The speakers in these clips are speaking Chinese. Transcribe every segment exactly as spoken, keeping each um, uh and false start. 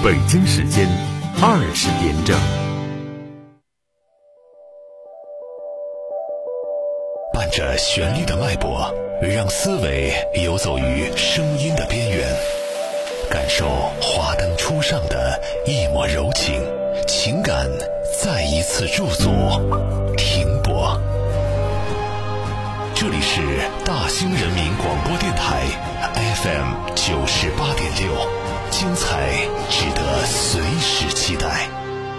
北京时间二十点整。 伴着旋律的脉搏，让思维游走于声音的边缘，感受华灯初上的一抹柔情，情感再一次驻足停泊。这里是大兴人民广播电台 F M 九十八点六，精彩值得随时期待。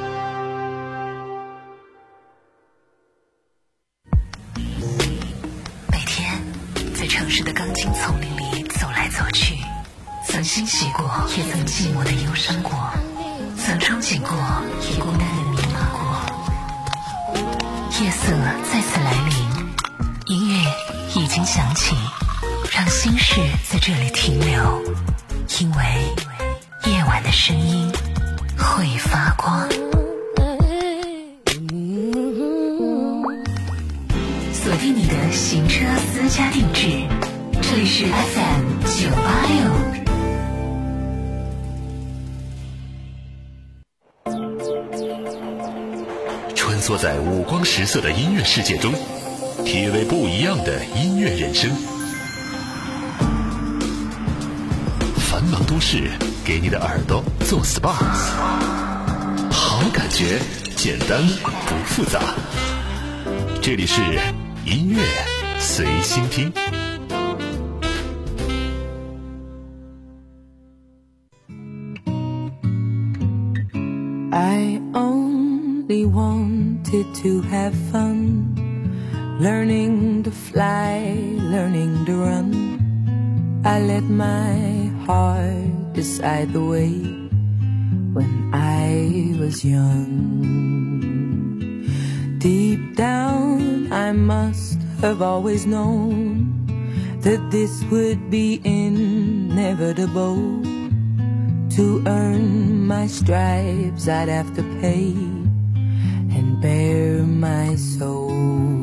每天在城市的钢筋丛林里走来走去，曾欣喜过，也曾寂寞的忧伤过，曾憧憬过，也孤单的迷茫过。夜色再次来临，音乐已经响起，让心事在这里停留，因为夜晚的声音会发光。锁定你的行车私家定制，这里是 F M 九八六。 穿梭在五光十色的音乐世界中，体味不一样的音乐人生。繁忙都市给你的耳朵做 S P A， 好感觉简单不复杂。这里是音乐随心听。 I only wanted to have fun, learning to fly, learning to run. I let my heart decide the way when I was young. Deep down I must have always known that this would be inevitable. To earn my stripes I'd have to pay and bare my soul.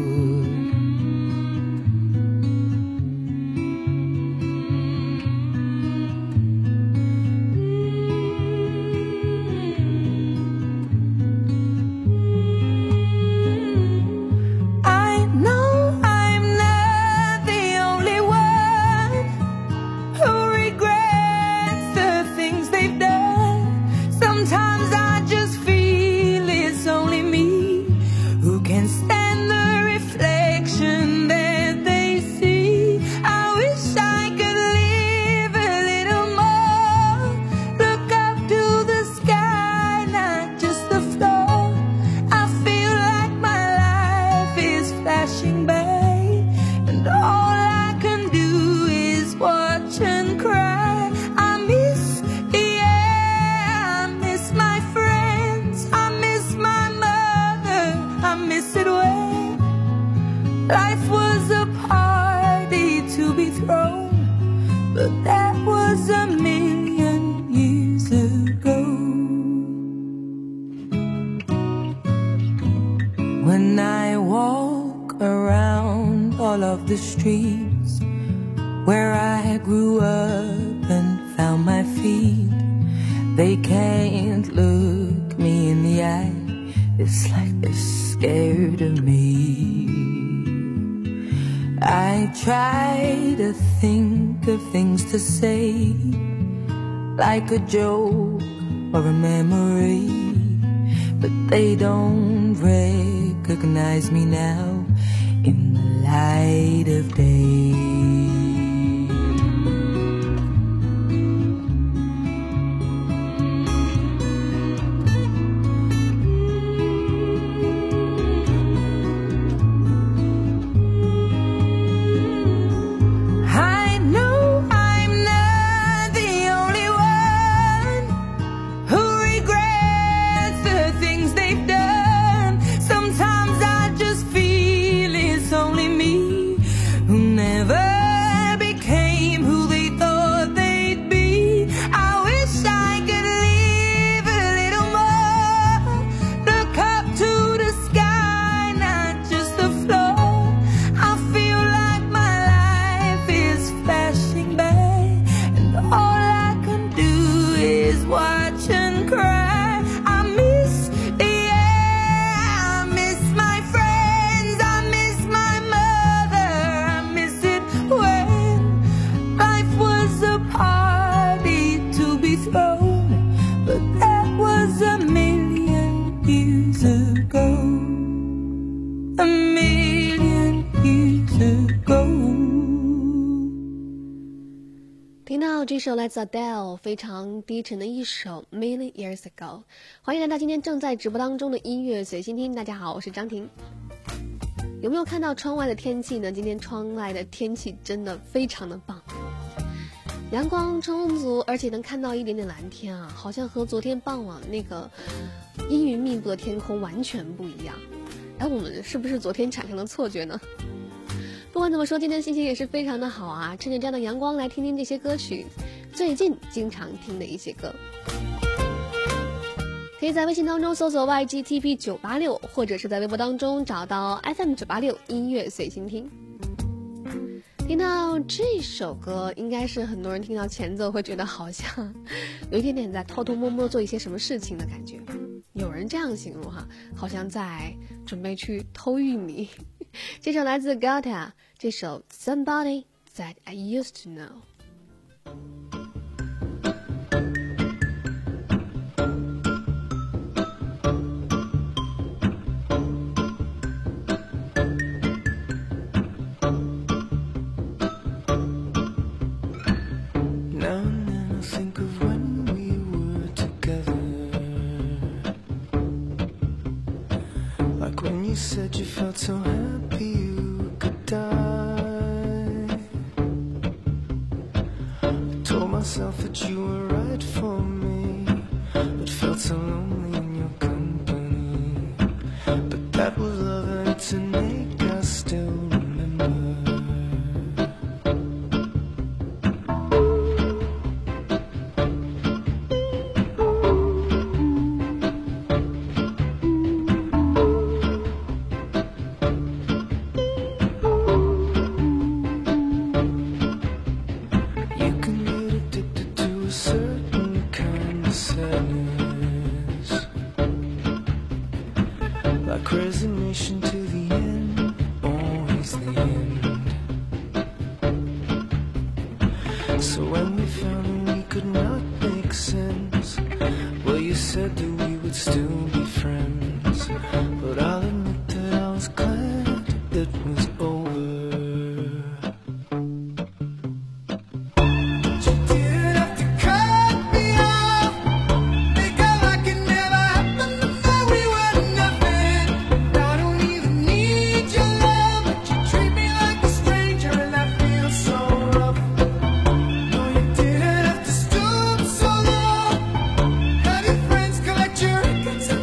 Life was a party to be thrown, but that was a million years ago. When I walk around all of the streets where I grew up and found my feet, they can't look me in the eye. It's like they're scared of me. I try to think of things to say, like a joke or a memory, but they don't recognize me now in the light of day. Watch throne, but that was a million years ago. A million years ago. 听到这首来自 Adele 非常低沉的一首 Million Years Ago， 欢迎来到今天正在直播当中的音乐随心听。大家好，我是张婷。有没有看到窗外的天气呢？今天窗外的天气真的非常的棒，阳光充足，而且能看到一点点蓝天啊，好像和昨天傍晚那个阴云密布的天空完全不一样。哎，我们是不是昨天产生了错觉呢？不管怎么说，今天心情也是非常的好啊！趁着这样的阳光来听听这些歌曲，最近经常听的一些歌。可以在微信当中搜索 Y G T P 九八六， 或者是在微博当中找到 F M 九八六 音乐随心听。听到这首歌，应该是很多人听到前奏会觉得好像有一点点在偷偷摸摸做一些什么事情的感觉。有人这样形容哈，好像在准备去偷玉米。这首来自 Gata， 这首 Somebody That I Used to know。You said you felt so happy you could die. I told myself that you were right for me, but felt so lonely in your company. But that was love and it's an ache I still remember. Resignation to the end, always the end. So when we found that we could not make sense, well, you said that we would still be friends. But I'll admit that I was glad it was over. It's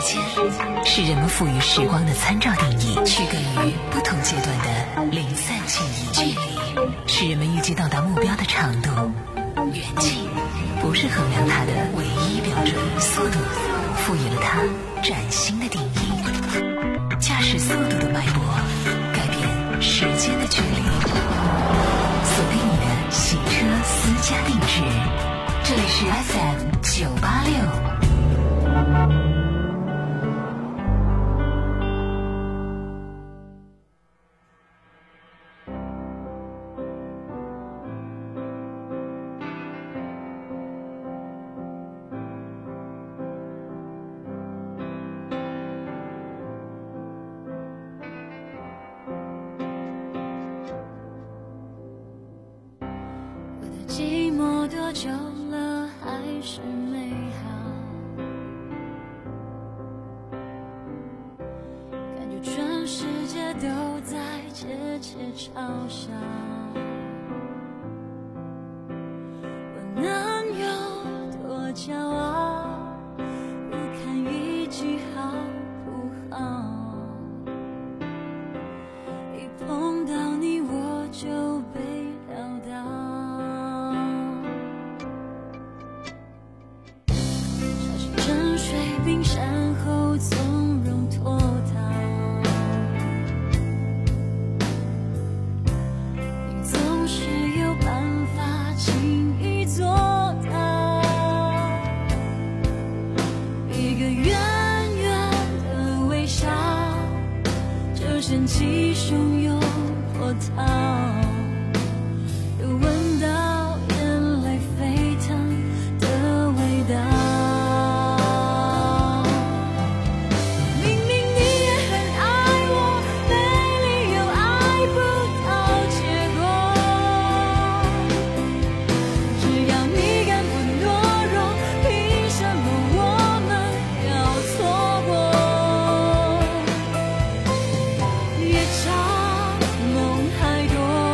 间是人们赋予时光的参照定义，区隔于不同阶段的零散记忆。距离是人们预计到达目标的长度，远近不是衡量它的唯一标准。速度赋予了它崭新的定义，驾驶速度的脉搏改变时间的距离。锁定你的洗车私家定制，这里是 F M 九八六。 寂寞多久了还是美好，感觉全世界都在窃窃嘲笑，我能有多骄傲，不堪一击好不好，一碰到你我就被撂倒，冰山后从容脱逃，你总是有办法轻易做到，一个圆圆的微笑就掀起汹涌波涛，又闻到眼泪沸腾的味道。梦还多。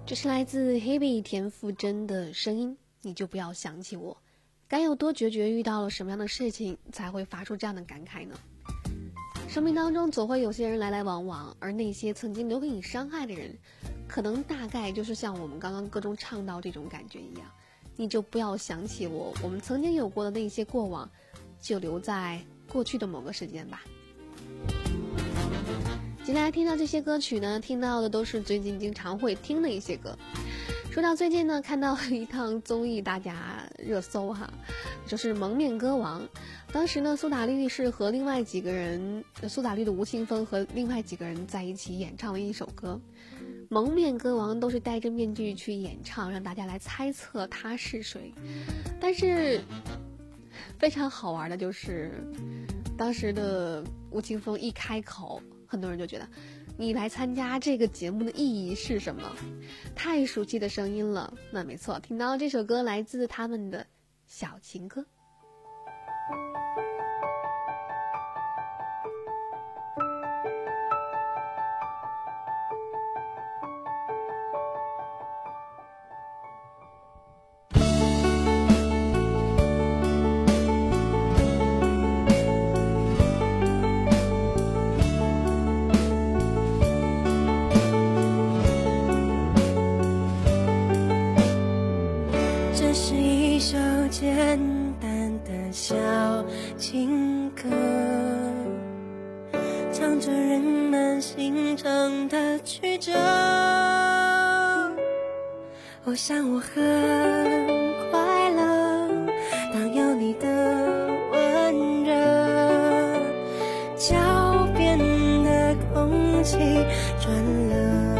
这是来自 Hebe 田馥甄的声音，你就不要想起我。该有多决绝，遇到了什么样的事情才会发出这样的感慨呢？生命当中总会有些人来来往往，而那些曾经留给你伤害的人，可能大概就是像我们刚刚歌中唱到这种感觉一样，你就不要想起我，我们曾经有过的那些过往，就留在过去的某个时间吧。接下来听到这些歌曲呢，听到的都是最近经常会听的一些歌。说到最近呢，看到一趟综艺大家热搜哈，就是蒙面歌王。当时呢，苏打绿是和另外几个人，苏打绿的吴青峰和另外几个人在一起演唱了一首歌。蒙面歌王都是戴着面具去演唱，让大家来猜测他是谁。但是非常好玩的就是，当时的吴青峰一开口，很多人就觉得你来参加这个节目的意义是什么？太熟悉的声音了。那没错，听到这首歌来自他们的小情歌。 简单的小情歌，唱着人们心肠的曲折。我想我很快乐，当有你的温热，脚边的空气转了。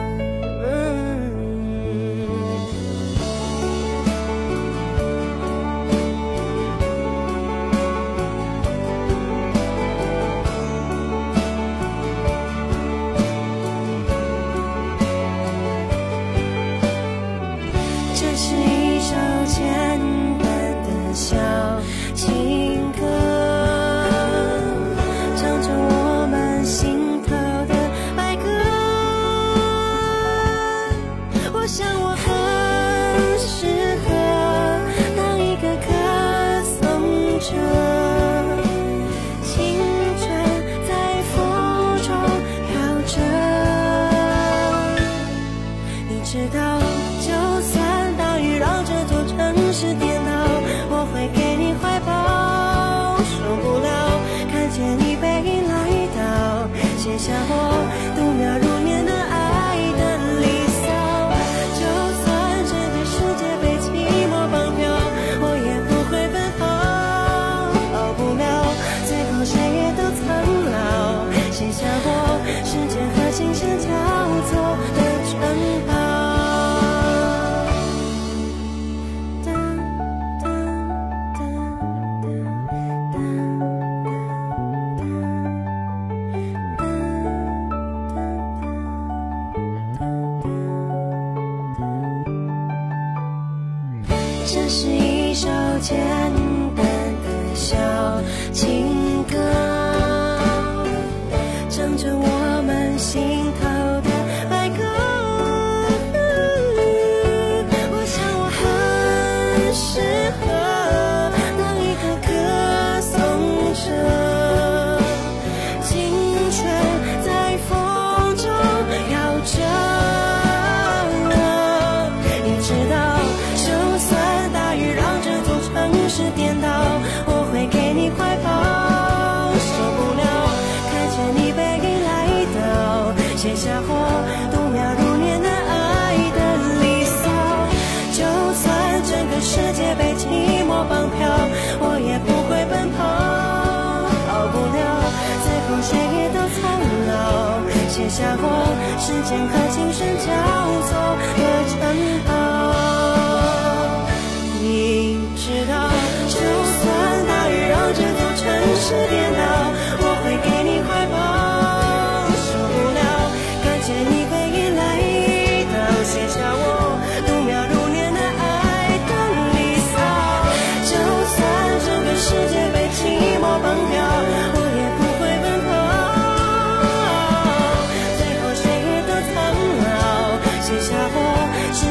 下我度秒如年的爱的离骚，就算整个世界被寂寞绑票，我也不会奔跑，跑不了，最后谁也都苍老，写下我时间和琴声交错的城堡。这是一首简单的小情歌，唱着我们心头的白鸽。我想我很适合当一个歌颂者，青春在风中摇着。你知道，就算大雨让这座城市颠倒，我会给你怀抱，受不了看见你背影来到，写下我度秒如年的爱的离骚。就算整个世界被寂寞绑票，我也不会奔跑，跑不了，最后谁也都苍老，写下我时间和琴声交错的城堡。你知道，就算大雨让这座城市颠倒，我会给你怀抱，受不了看见你背影来到，写下我度秒如年的爱的离骚。就算整个世界被寂寞绑票，我也不会奔跑，最后谁也都苍老，写下我时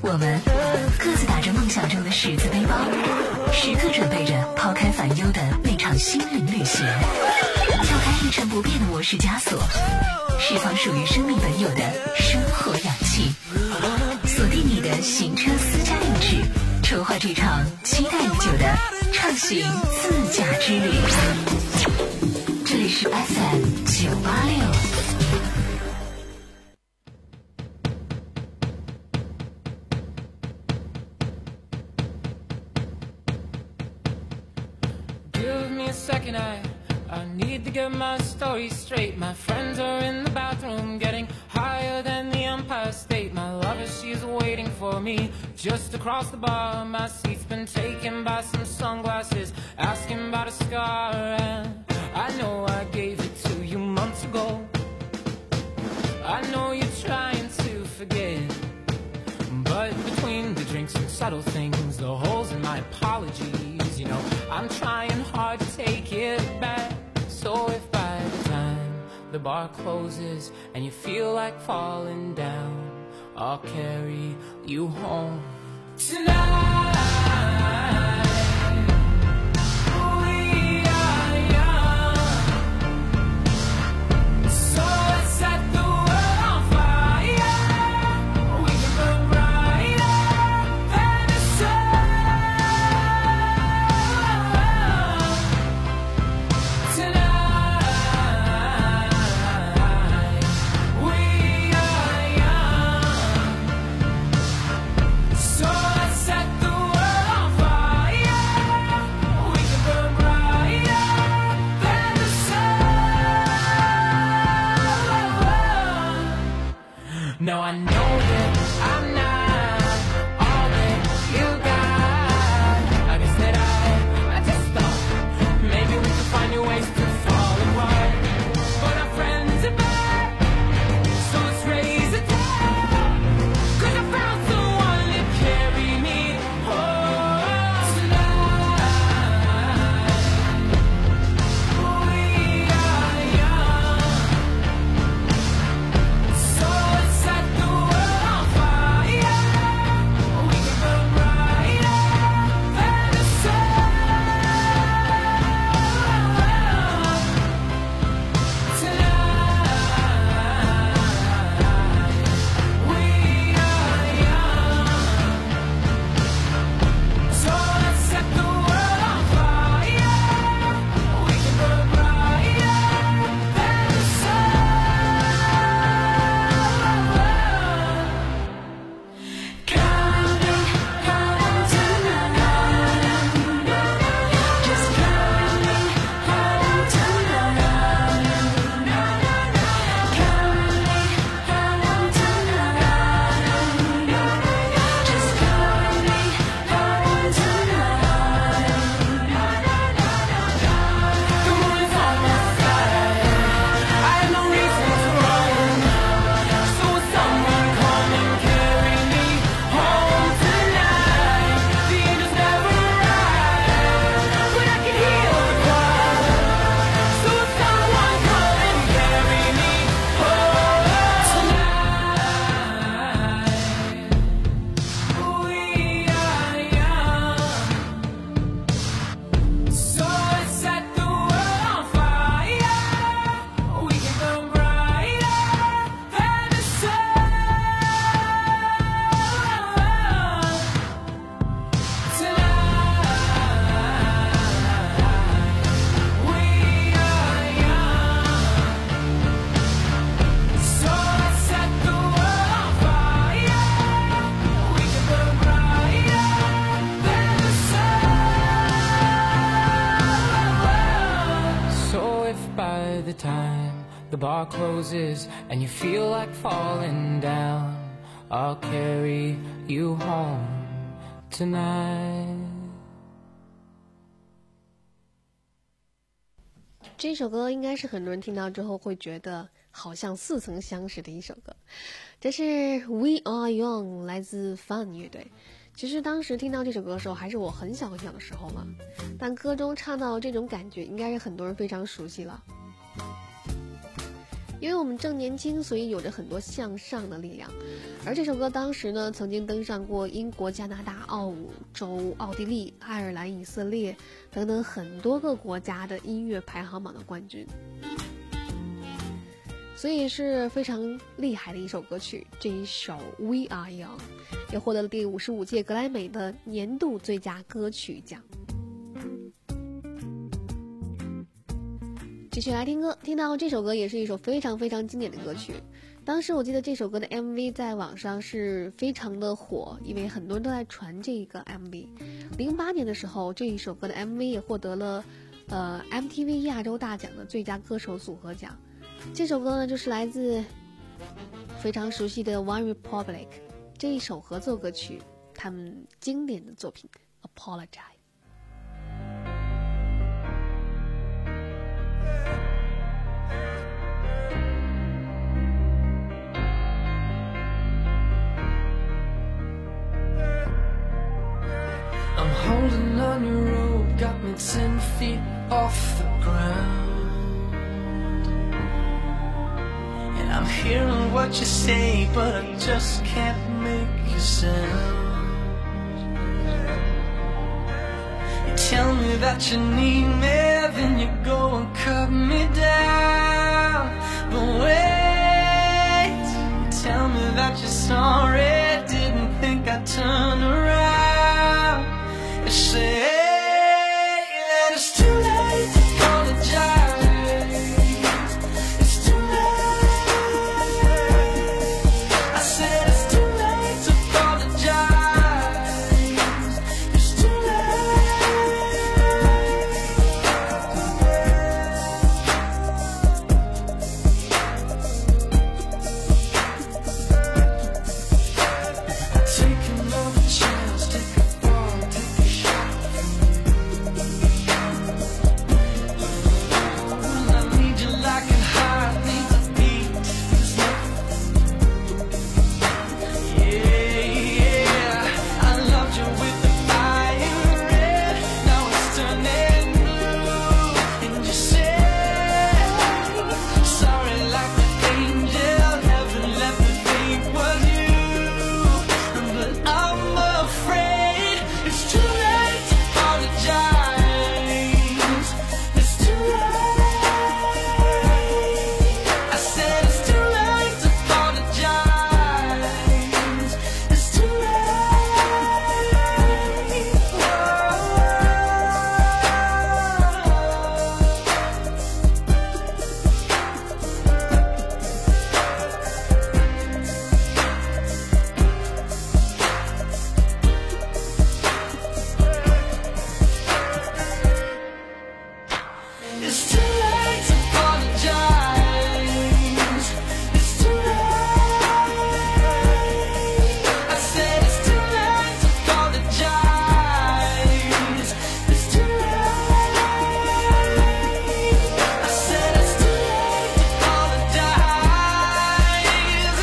我们各自打着梦想中的十字背包，时刻准备着抛开烦忧的那场心灵旅行，跳开一成不变的模式枷锁，释放属于生命本有的生活氧气，锁定你的行车私家定制，筹划这场期待已久的畅行自驾之旅。这里是 F M 九八六。 Second, I, I need to get my story straight. My friends are in the bathroom getting higher than the Empire State. My lover, she's waiting for me just across the bar. My seat's been taken by some sunglasses asking about a scar. And I know I gave it to you months ago. I know you're trying to forget, but between the drinks and subtle things, the holes in my apologies, you know, I'm trying hard to take it back. So if by the time the bar closes and you feel like falling down, I'll carry you home tonight. No, I know that I'm not all that you got. I guess that I, I just thought maybe we could find new ways to fall apart. But our friends are back, so let's raise a toast. 'Cause I found someone to carry me home tonight. We are young, so let's set the world on fire. We can burn brighter than the sun tonight. We are young, so let's set the world on fire. We can burn brighter than the sun. Counting, counting tonight. Just counting, counting tonight. Counting, counting tonight. Just counting, counting tonight. The moon is on my side. I have no reason to run. So will someone come and carry me home tonight? The angels never arrive, but I can hear the choir. So will someone come and carry me home tonight? We are young, so let's set the world on fire. We can burn brighter than the sun tonight. We are young, so let's set the world on fire. We can burn brighter than the sun. So if by the time the bar closes and you feel like falling down, I'll carry you home tonight. 这首歌应该是很多人听到之后会觉得好像似曾相识的一首歌，这是 We Are Young 来自 Fun 乐队。其实当时听到这首歌的时候还是我很小很小的时候了，但歌中唱到这种感觉应该是很多人非常熟悉了。 因为我们正年轻，所以有着很多向上的力量。而这首歌当时呢，曾经登上过英国、加拿大、澳洲、奥地利、爱尔兰、以色列等等很多个国家的音乐排行榜的冠军，所以是非常厉害的一首歌曲。这一首 We Are Young 也获得了第五十五届格莱美的年度最佳歌曲奖。继续来听歌，听到这首歌也是一首非常非常经典的歌曲。当时我记得这首歌的 M V 在网上是非常的火，因为很多人都在传这个 M V。零八年的时候，这一首歌的 M V 也获得了呃 M T V 亚洲大奖的最佳歌手组合奖。这首歌呢，就是来自非常熟悉的 One Republic 这一首合作歌曲，他们经典的作品 Apologize。I'm holding on your rope, got me ten feet off the ground. And I'm hearing what you say, but I just can't make a sound. You tell me that you need me, then you go and cut me down. But wait, you tell me that you're sorry, didn't think I'd turn around. You say that it's too late to apologize. It's too late. I said it's too late to apologize. It's too late. Take another chance, take a fall, take a shot. I need you like a heart needs a beat. Yeah, yeah. I loved you with the fire red. Now it's turning blue. And you say sorry like an angel. Heaven let me think was you. But I'm afraid it's too late to apologize. It's too late. I said it's too late to apologize. It's too late. It's too late to apologize. It's too late. I said it's too late to apologize. It's too late. I said it's too late to apologize.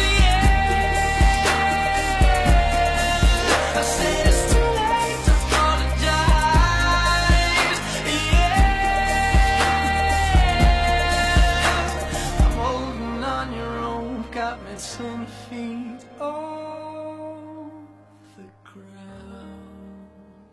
Yeah. I said it's too late to apologize. Yeah. I'm holding on your rope, got me ten feet off the ground.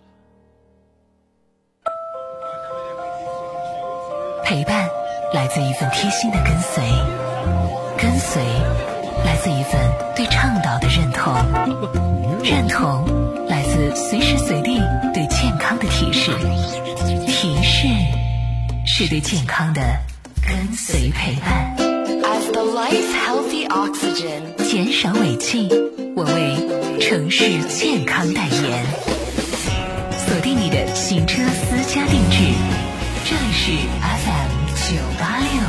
陪伴来自一份贴心的跟随，跟随来自一份对倡导的认同，认同来自随时随地对健康的提示，提示是对健康的跟随陪伴。As the life's healthy oxygen， 减少尾气，我为城市健康代言。锁定你的行车私家定制，这里是 F M 九八六。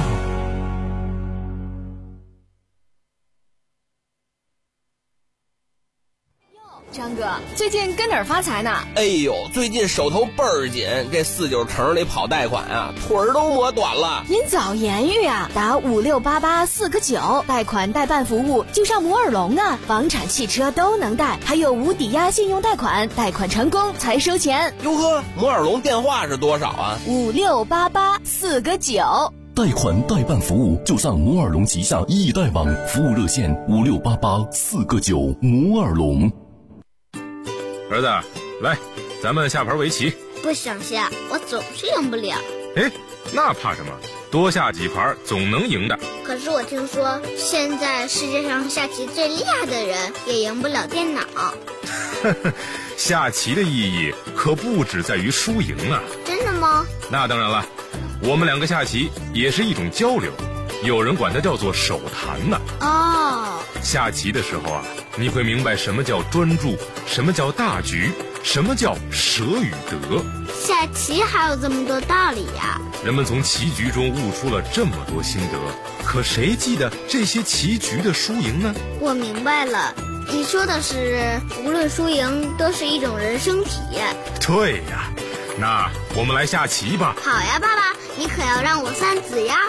张哥，最近跟哪儿发财呢？ 哎呦，最近手头倍儿紧，这四九城里跑贷款啊，腿儿都磨短了。 您早言语啊，打五六八八四个九，贷款代办服务就上摩尔龙啊，房产、汽车都能贷，还有无抵押信用贷款，贷款成功才收钱。 哟呵，摩尔龙电话是多少啊？ 五六八八四个九。 贷款代办服务就上摩尔龙旗下易贷网，服务热线五六八八四个九。摩尔龙。 儿子，来，咱们下盘围棋。 不想下，我总是赢不了。 哎，那怕什么？多下几盘总能赢的。 可是我听说，现在世界上下棋最厉害的人也赢不了电脑。 下棋的意义可不只在于输赢啊。 真的吗？ 那当然了，我们两个下棋也是一种交流，有人管它叫做手谈呢。 哦， 下棋的时候啊，你会明白什么叫专注，什么叫大局，什么叫舍与得。 下棋还有这么多道理呀！ 人们从棋局中悟出了这么多心得，可谁记得这些棋局的输赢呢？ 我明白了，你说的是无论输赢都是一种人生体验。 对呀，那我们来下棋吧。 好呀，爸爸，你可要让我三子呀。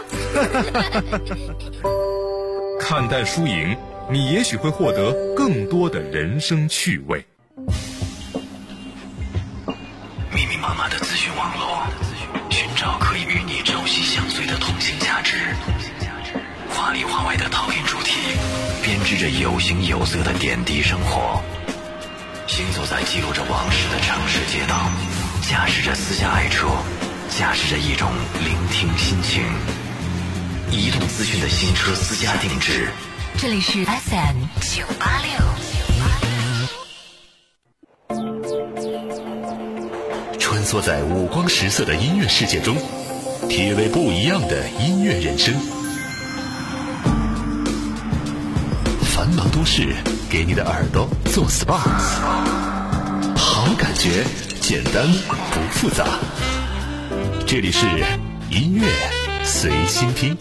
看淡输赢，你也许会获得更多的人生趣味。 密密麻麻的资讯网络，寻找可以与你朝夕相随的通信价值。华里华外的陶冶主题，编织着有形有色的点滴生活。行走在记录着往事的城市街道，驾驶着私家爱车，驾驶着一种聆听心情。移动资讯的新车私家定制， 这里是 F M 九八六。 穿梭在五光十色的音乐世界中，体味不一样的音乐人生。繁忙都市，给你的耳朵做 S P A， 好感觉，简单不复杂。这里是音乐随心听。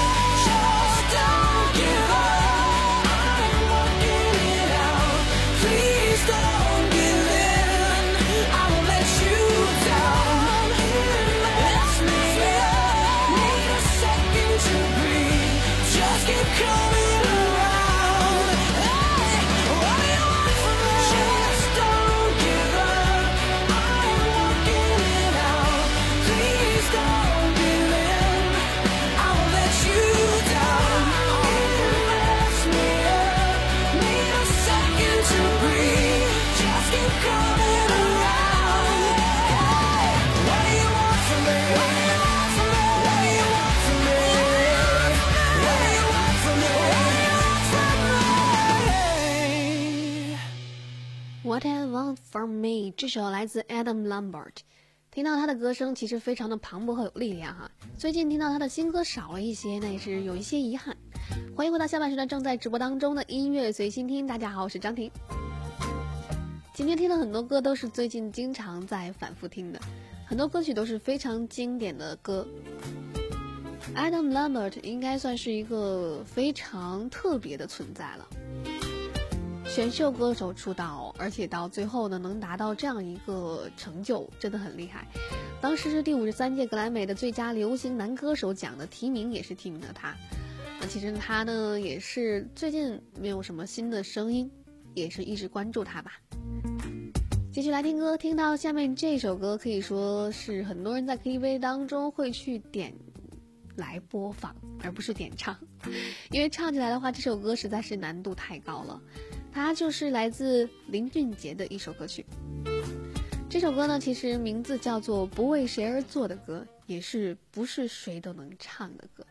Please What I Want From Me 这首来自 Adam Lambert， 听到他的歌声其实非常的磅礴和有力量哈。最近听到他的新歌少了一些，那也是有一些遗憾。欢迎回到下半时段正在直播当中的音乐随心听，大家好，我是张婷。今天听的很多歌都是最近经常在反复听的，很多歌曲都是非常经典的歌。Adam Lambert 应该算是一个非常特别的存在了，选秀歌手出道，而且到最后呢能达到这样一个成就，真的很厉害。当时是第五十三届格莱美的最佳流行男歌手奖的提名也是提名了他。那其实他呢也是最近没有什么新的声音，也是一直关注他吧。继续来听歌，听到下面这首歌可以说是很多人在 K T V 当中会去点来播放，而不是点唱，因为唱起来的话这首歌实在是难度太高了。它就是来自林俊杰的一首歌曲，这首歌呢其实名字叫做不为谁而作的歌，也是不是谁都能唱的歌。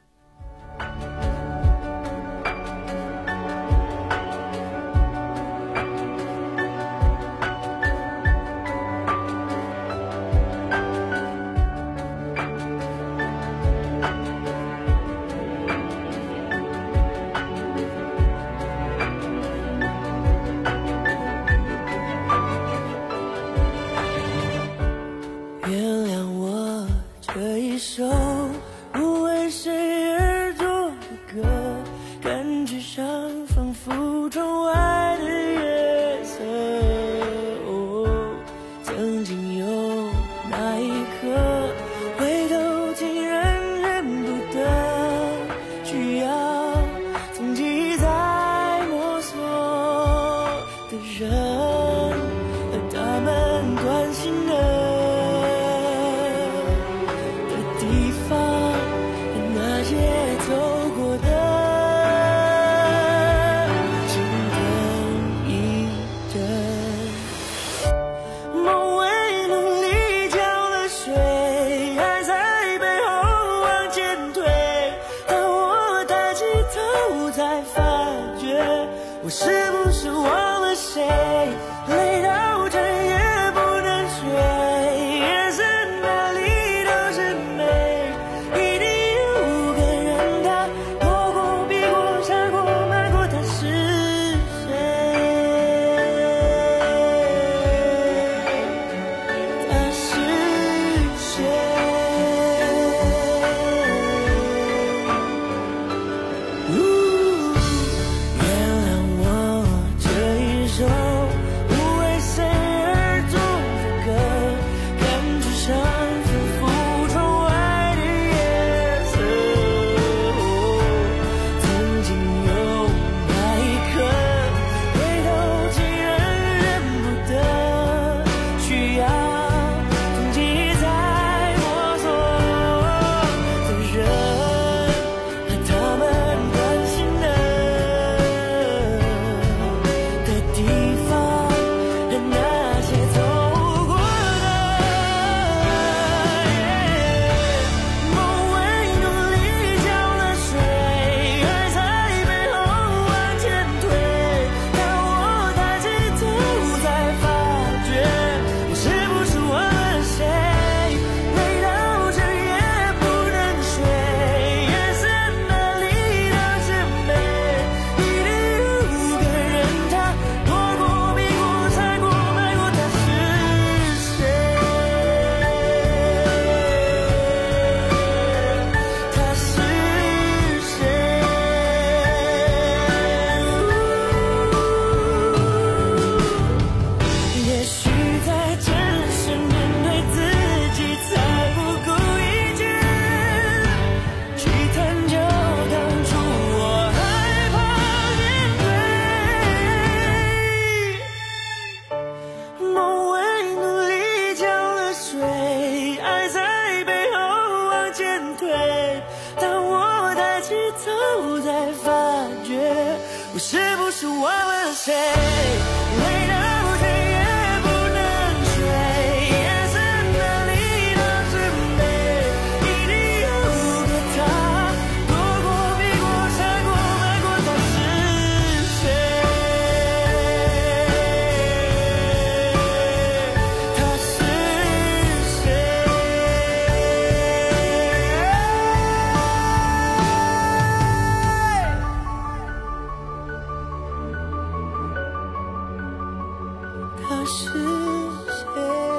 是谁？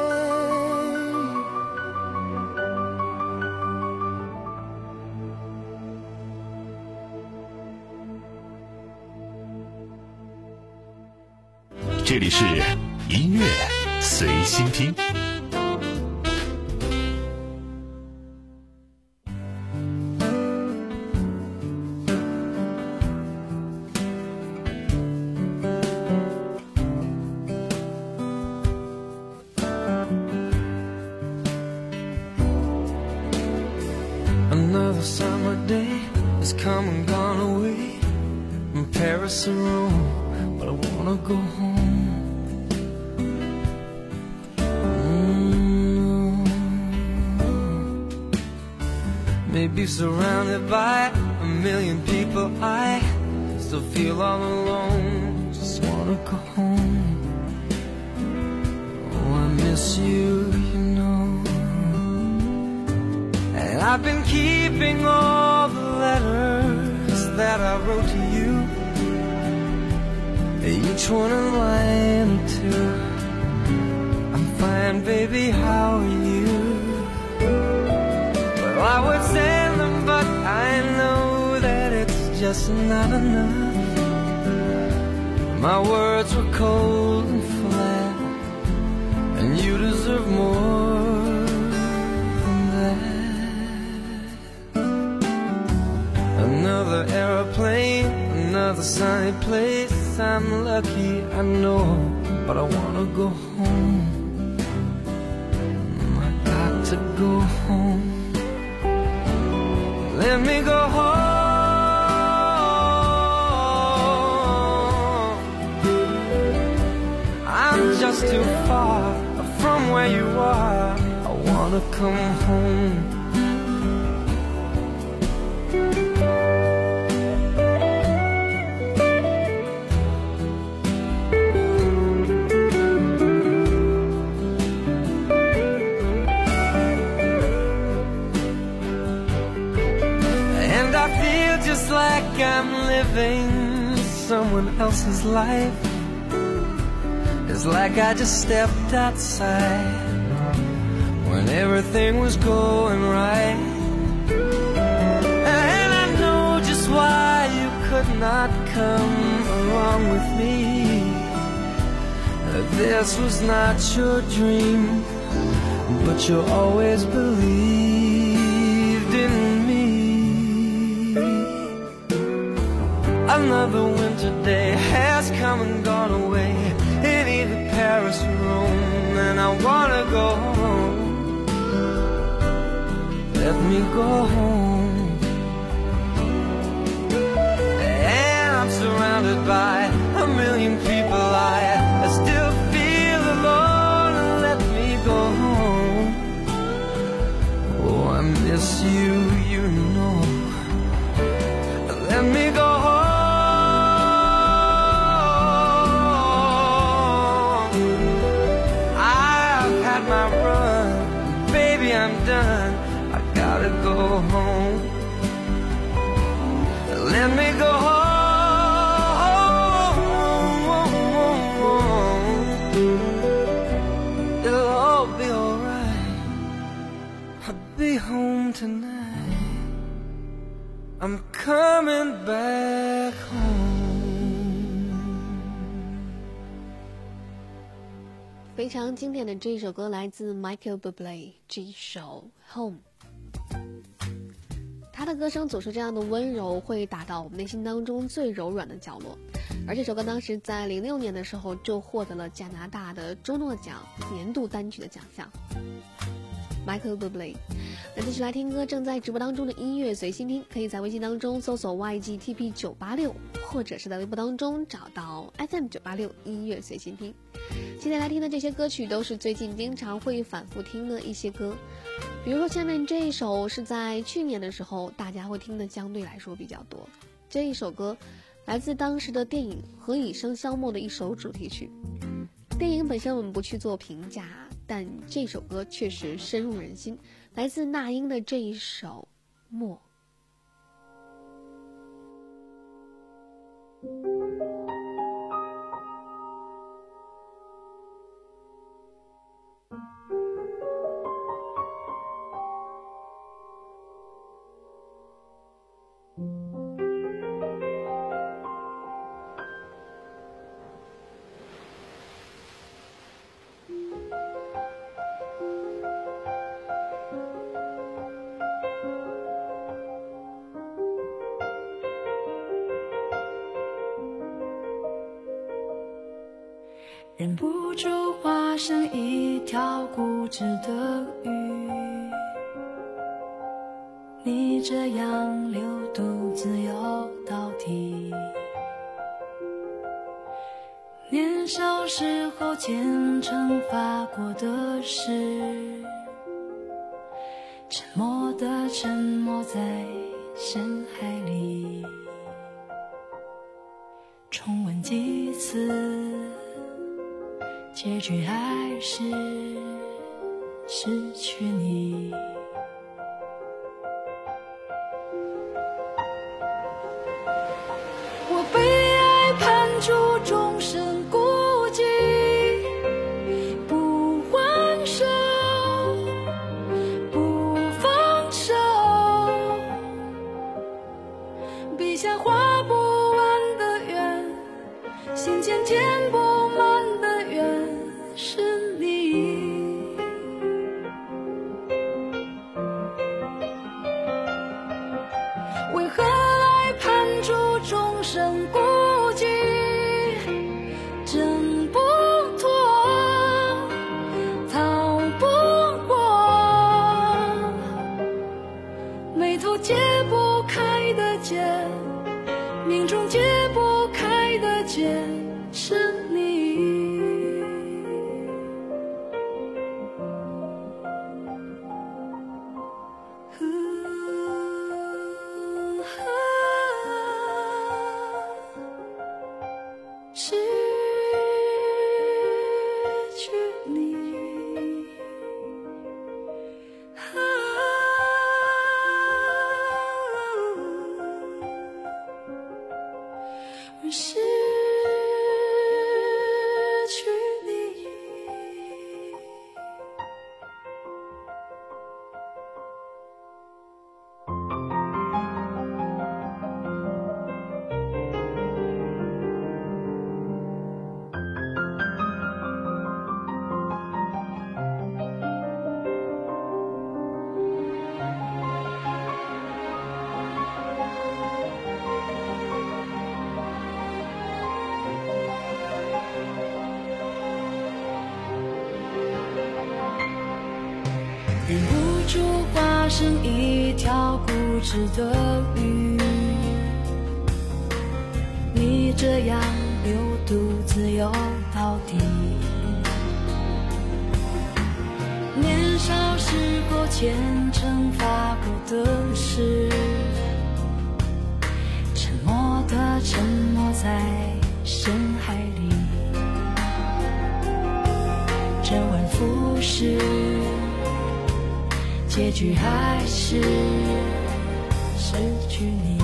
这里是音乐随心听。 Another summer day has come and gone away from Paris or Rome, but I wanna go home. Mm-hmm. Maybe surrounded by a million people, I still feel all alone. Just wanna go home. Oh, I miss you, you know. And I've been keeping all the letters that I wrote to you, each one a line or two. I'm fine, baby, how are you? Well, I would send them, but I know that it's just not enough. My words were cold and flat, and you deserve more than that. Another aeroplane, another sunny place. I'm lucky, I know, but I wanna go home. I got to go home. Let me go home. I'm just too far from where you are. I wanna come home. Just like I'm living someone else's life. It's like I just stepped outside when everything was going right. And I know just why you could not come along with me. This was not your dream, but you always believed in me. Another winter day has come and gone away in either Paris or Rome, and I wanna go home. Let me go home. And I'm surrounded by a million people, I, I still feel alone. Let me go home. Oh, I miss you, you know. Let me go home. My run, baby, I'm done. I gotta go home. Let me go home. It'll all be alright. I'll be home tonight. I'm coming back home. 非常经典的这一首歌来自 Michael Bublé， 这一首 Home。 他的歌声总是这样的温柔，会打到我们内心当中最柔软的角落。而这首歌当时在零六年的时候就获得了加拿大的周诺奖年度单曲的奖项。Michael Bublé。 那继续来听歌，正在直播当中的音乐随心听，可以在微信当中搜索 Y G T P 九八六， 或者是在微博当中找到 F M 九八六音乐随心听。现在来听的这些歌曲都是最近经常会反复听的一些歌，比如说下面这一首是在去年的时候大家会听的相对来说比较多。这一首歌来自当时的电影《何以笙箫默》的一首主题曲。电影本身我们不去做评价，但这首歌确实深入人心，来自那英的这一首《默》。 忍不住化身一条固执的鱼，你这样流独自游到底。年少时候虔诚发过的誓，沉默的沉没在深海里，重温几次，结局还是失去你。我被爱判处终身孤寂，不还手，不放手，笔下画不完的圆，心间填不满的缘是你。为何爱判处终身孤寂，挣不脱，逃不过，眉头解不开的结，命中解不开的结是你。失去你，啊，失去你。忍不住化身一条固执的鱼，你这样流独自游到底。年少时候虔诚发过的誓，沉默的沉没在深海里，周而复始，结局还是失去你。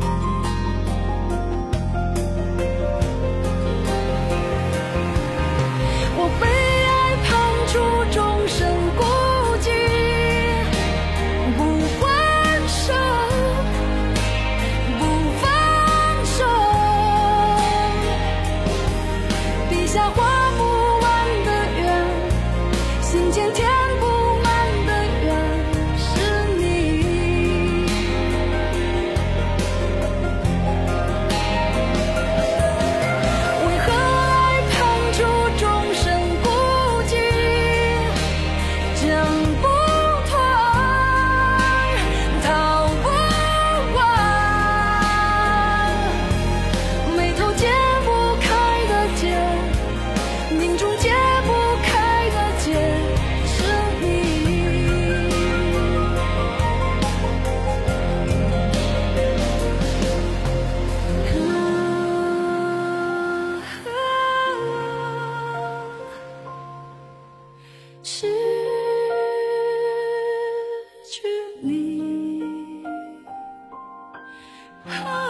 我被爱判处终身孤寂，不还手，不放手，笔下画不完的圆，心间填不满的缘是你。为何爱判处终身孤寂，挣不脱，逃不完，眉头解不开的结，命中解不开的结是你。失去你，啊，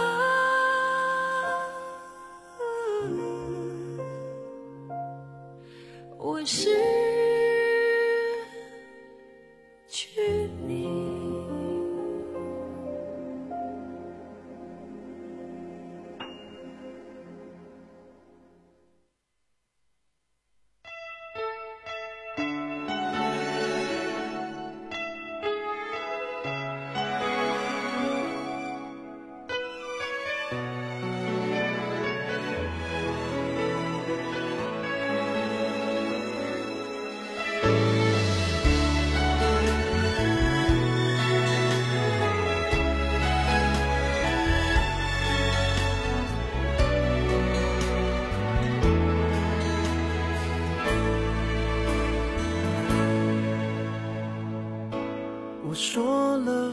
我失去你。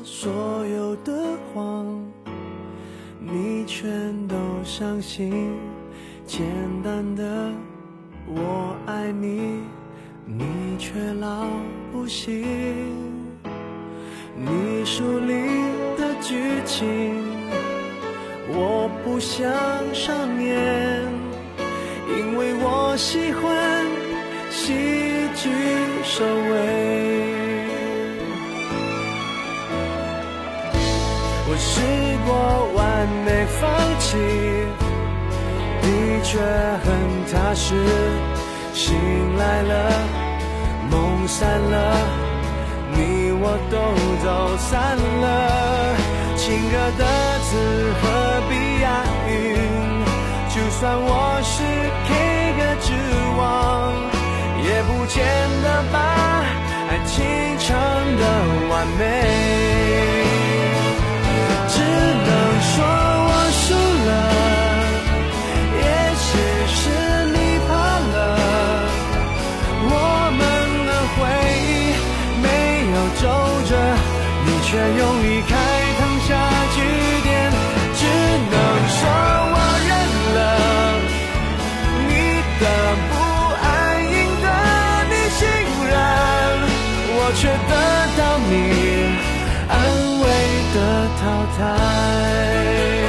所有的谎，你全都相信。简单的我爱你，你却老不信。你书里的剧情，我不想上演，因为我喜欢戏剧收尾。我试过完美放弃，的确很踏实，醒来了，梦散了，你我都走散了。情歌的字何必押韵，就算我是 K 歌之王，也不见得把爱情唱得完美。只能说我输了，也许是你怕了，我们的回忆没有皱着，你却用离开烫下句点。只能说我认了，你的不安赢得你信任，我却得到你安慰的淘汰。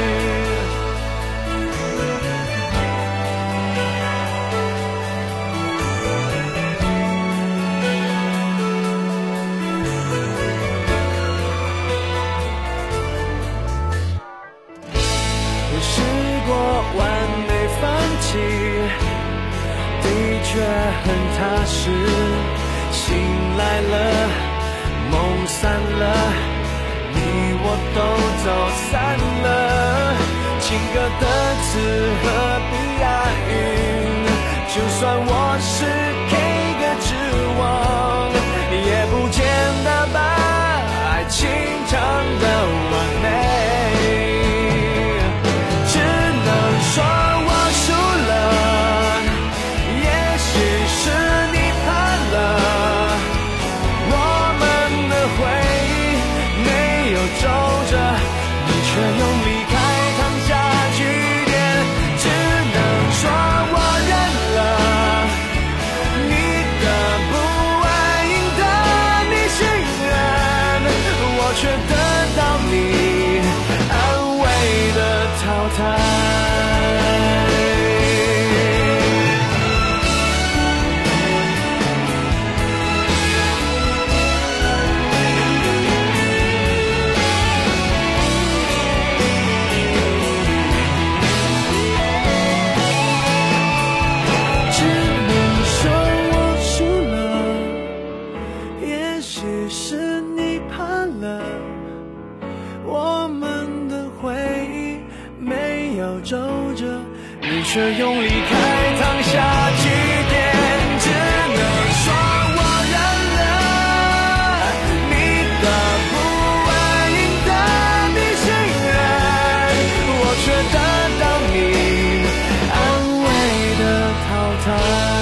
我试过完美放弃，的确很踏实，醒来了，梦散了，你我都走散了。情歌的词何必押韵，就算我是 K 歌之王，也不见得把爱情唱得完美。只能说我输了，也许是你怕了，我们的回忆没有皱着，你却用离开烫下句点。只能说我认了，你的不安赢得你信任，我却得到你安慰的淘汰。皱着，你却用离开烫下句点。只能说我认了，你的不安赢得你信任，我却得到你安慰的淘汰。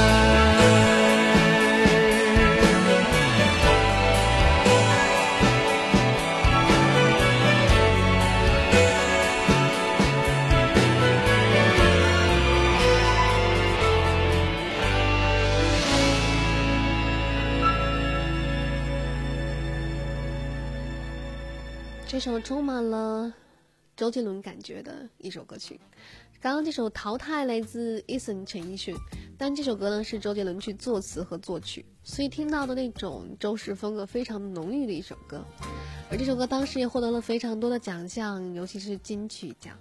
这首充满了周杰伦感觉的一首歌曲。刚刚这首《淘汰》来自 Eason 陈奕迅，但这首歌呢是周杰伦去作词和作曲，所以听到的那种周氏风格非常浓郁的一首歌。而这首歌当时也获得了非常多的奖项，尤其是金曲奖。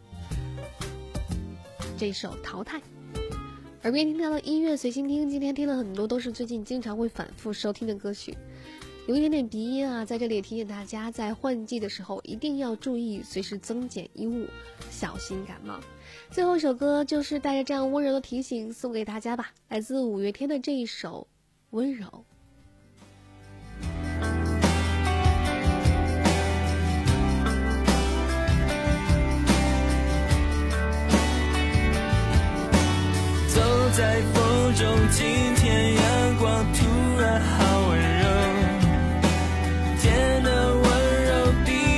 这首《淘汰》，耳边听到的音乐随心听，今天听了很多都是最近经常会反复收听的歌曲。有一点点鼻音啊，在这里也提醒大家，在换季的时候一定要注意随时增减衣物，小心感冒。最后一首歌就是带着这样温柔的提醒送给大家吧，来自五月天的这一首《温柔》。 走在风中，今天阳光突然好温柔，天的温柔比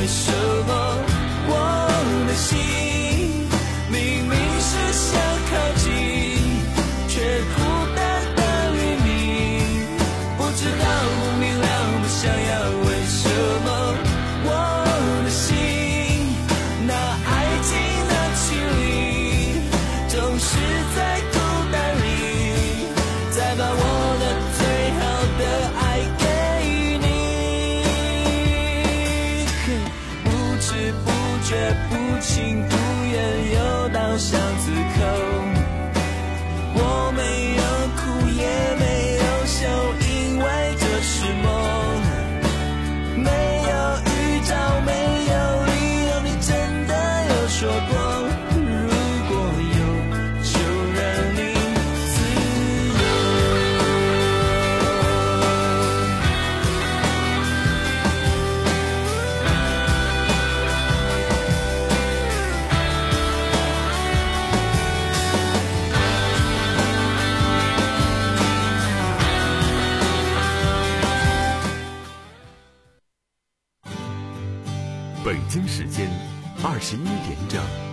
为什么我的心明明是想靠近，却孤单的黎明，不知道不明了不想要，为什么我的心那爱情的距离总是在孤单里，再把我的最好的爱给你，不知不觉不情不愿又到巷子口，我没有哭也没有笑，因为这是梦，没有预兆没有理由，你真的有说过，如果有就让你自由。 北京时间二十一点整。